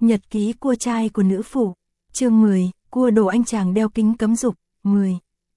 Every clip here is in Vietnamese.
Nhật ký cua trai của nữ phụ. Chương 10, cua đồ anh chàng đeo kính cấm dục. 10.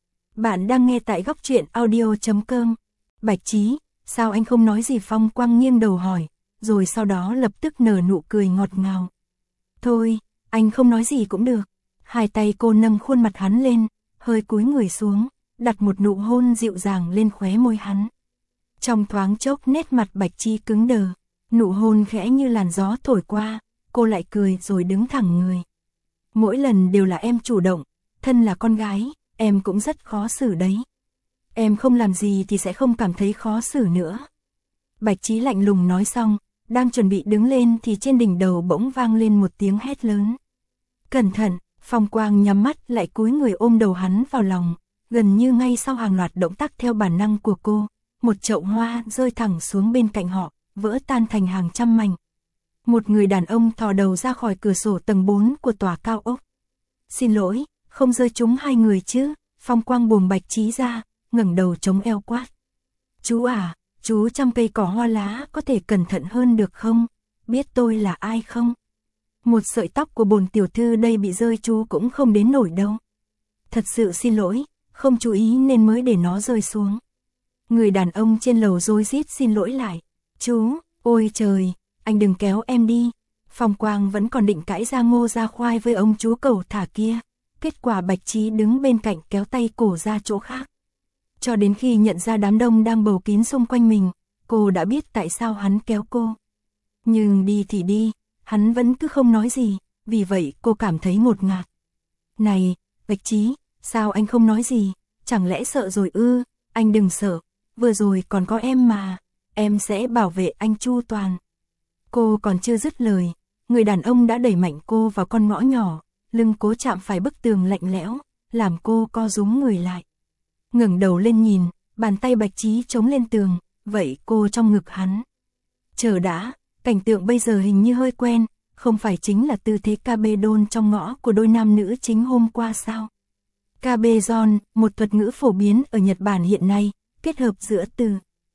Bạn đang nghe tại góc truyện audio.com. Bạch Chí, sao anh không nói gì? Phong Quang nghiêng đầu hỏi, rồi sau đó lập tức nở nụ cười ngọt ngào. Thôi, anh không nói gì cũng được. Hai tay cô nâng khuôn mặt hắn lên, hơi cúi người xuống, đặt một nụ hôn dịu dàng lên khóe môi hắn. Trong thoáng chốc nét mặt Bạch Chí cứng đờ, nụ hôn khẽ như làn gió thổi qua, cô lại cười rồi đứng thẳng người. Mỗi lần đều là em chủ động, thân là con gái, em cũng rất khó xử đấy. Em không làm gì thì sẽ không cảm thấy khó xử nữa. Bạch Chí lạnh lùng nói xong, đang chuẩn bị đứng lên thì trên đỉnh đầu bỗng vang lên một tiếng hét lớn. Cẩn thận! Phong Quang nhắm mắt lại cúi người ôm đầu hắn vào lòng, gần như ngay sau hàng loạt động tác theo bản năng của cô, một chậu hoa rơi thẳng xuống bên cạnh họ, vỡ tan thành hàng trăm mảnh. Một người đàn ông thò đầu ra khỏi cửa sổ tầng 4 của tòa cao ốc. Xin lỗi, không rơi trúng hai người chứ? Phong Quang buông Bạch Chí ra, ngẩng đầu chống eo quát. Chú à, chú chăm cây cỏ hoa lá có thể cẩn thận hơn được không? Biết tôi là ai không? Một sợi tóc của bổn tiểu thư đây bị rơi chú cũng không đến nổi đâu. Thật sự xin lỗi, không chú ý nên mới để nó rơi xuống. Người đàn ông trên lầu rối rít xin lỗi lại. Chú, ôi trời, anh đừng kéo em đi. Phong Quang vẫn còn định cãi ra ngô ra khoai với ông chú cẩu thả kia. Kết quả Bạch Chí đứng bên cạnh kéo tay cô ra chỗ khác. Cho đến khi nhận ra đám đông đang bầu kín xung quanh mình, cô đã biết tại sao hắn kéo cô. Nhưng đi thì đi, hắn vẫn cứ không nói gì, vì vậy cô cảm thấy ngột ngạt. Này, Bạch Chí, sao anh không nói gì? Chẳng lẽ sợ rồi ư? Anh đừng sợ, vừa rồi còn có em mà, em sẽ bảo vệ anh chu toàn. Cô còn chưa dứt lời, người đàn ông đã đẩy mạnh cô vào con ngõ nhỏ, lưng cố chạm phải bức tường lạnh lẽo, làm cô co rúm người lại. Ngẩng đầu lên nhìn, bàn tay Bạch Chí chống lên tường, vậy cô trong ngực hắn. Chờ đã, cảnh tượng bây giờ hình như hơi quen, không phải chính là tư thế KB đôn trong ngõ của đôi nam nữ chính hôm qua sao? KB Zon, một thuật ngữ phổ biến ở Nhật Bản hiện nay, kết hợp giữa từ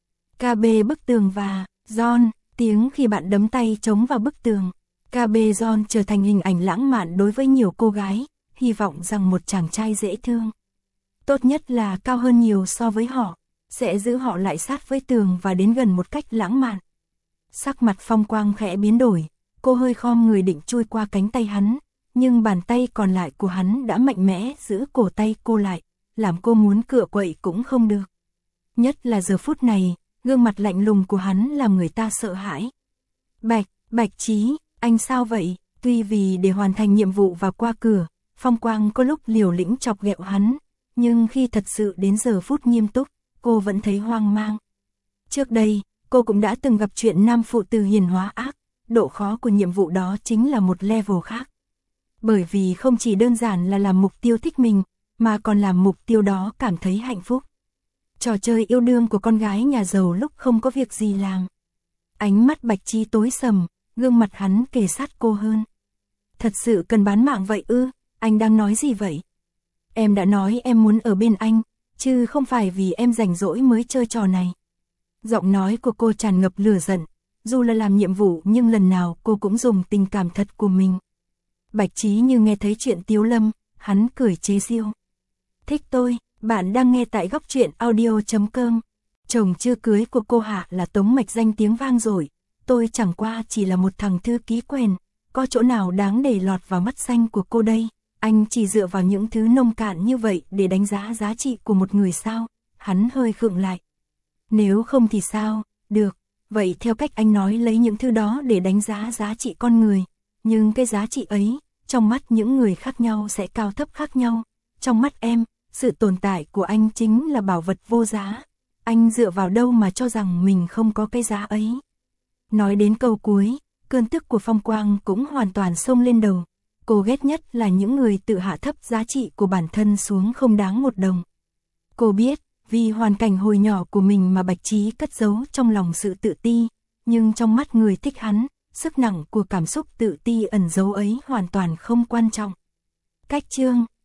KB bức tường và Zon, tiếng khi bạn đấm tay chống vào bức tường. KB Zon trở thành hình ảnh lãng mạn đối với nhiều cô gái, hy vọng rằng một chàng trai dễ thương, tốt nhất là cao hơn nhiều so với họ, sẽ giữ họ lại sát với tường và đến gần một cách lãng mạn. Sắc mặt Phong Quang khẽ biến đổi, cô hơi khom người định chui qua cánh tay hắn, nhưng bàn tay còn lại của hắn đã mạnh mẽ giữ cổ tay cô lại, làm cô muốn cựa quậy cũng không được. Nhất là giờ phút này, gương mặt lạnh lùng của hắn làm người ta sợ hãi. Bạch Chí, anh sao vậy? Tuy vì để hoàn thành nhiệm vụ và qua cửa, Phong Quang có lúc liều lĩnh chọc ghẹo hắn, nhưng khi thật sự đến giờ phút nghiêm túc, cô vẫn thấy hoang mang. Trước đây, cô cũng đã từng gặp chuyện nam phụ từ hiền hóa ác, độ khó của nhiệm vụ đó chính là một level khác. Bởi vì không chỉ đơn giản là làm mục tiêu thích mình, mà còn làm mục tiêu đó cảm thấy hạnh phúc. Trò chơi yêu đương của con gái nhà giàu lúc không có việc gì làm. Ánh mắt Bạch Chí tối sầm, gương mặt hắn kề sát cô hơn. Thật sự cần bán mạng vậy ư? Anh đang nói gì vậy? Em đã nói em muốn ở bên anh, chứ không phải vì em rảnh rỗi mới chơi trò này. Giọng nói của cô tràn ngập lửa giận, dù là làm nhiệm vụ nhưng lần nào cô cũng dùng tình cảm thật của mình. Bạch Chí như nghe thấy chuyện Tiếu Lâm, hắn cười chế giễu. Thích tôi, bạn đang nghe tại góc truyện audio.com. Chồng chưa cưới của cô Hạ là Tống Mạch danh tiếng vang dội, tôi chẳng qua chỉ là một thằng thư ký quèn, có chỗ nào đáng để lọt vào mắt xanh của cô đây? Anh chỉ dựa vào những thứ nông cạn như vậy để đánh giá giá trị của một người sao? Hắn hơi khựng lại. Nếu không thì sao? Được, vậy theo cách anh nói lấy những thứ đó để đánh giá giá trị con người. Nhưng cái giá trị ấy, trong mắt những người khác nhau sẽ cao thấp khác nhau. Trong mắt em, sự tồn tại của anh chính là bảo vật vô giá. Anh dựa vào đâu mà cho rằng mình không có cái giá ấy? Nói đến câu cuối, cơn tức của Phong Quang cũng hoàn toàn xông lên đầu. Cô ghét nhất là những người tự hạ thấp giá trị của bản thân xuống không đáng một đồng. Cô biết, vì hoàn cảnh hồi nhỏ của mình mà Bạch Chí cất giấu trong lòng sự tự ti, nhưng trong mắt người thích hắn, sức nặng của cảm xúc tự ti ẩn giấu ấy hoàn toàn không quan trọng. Cách chương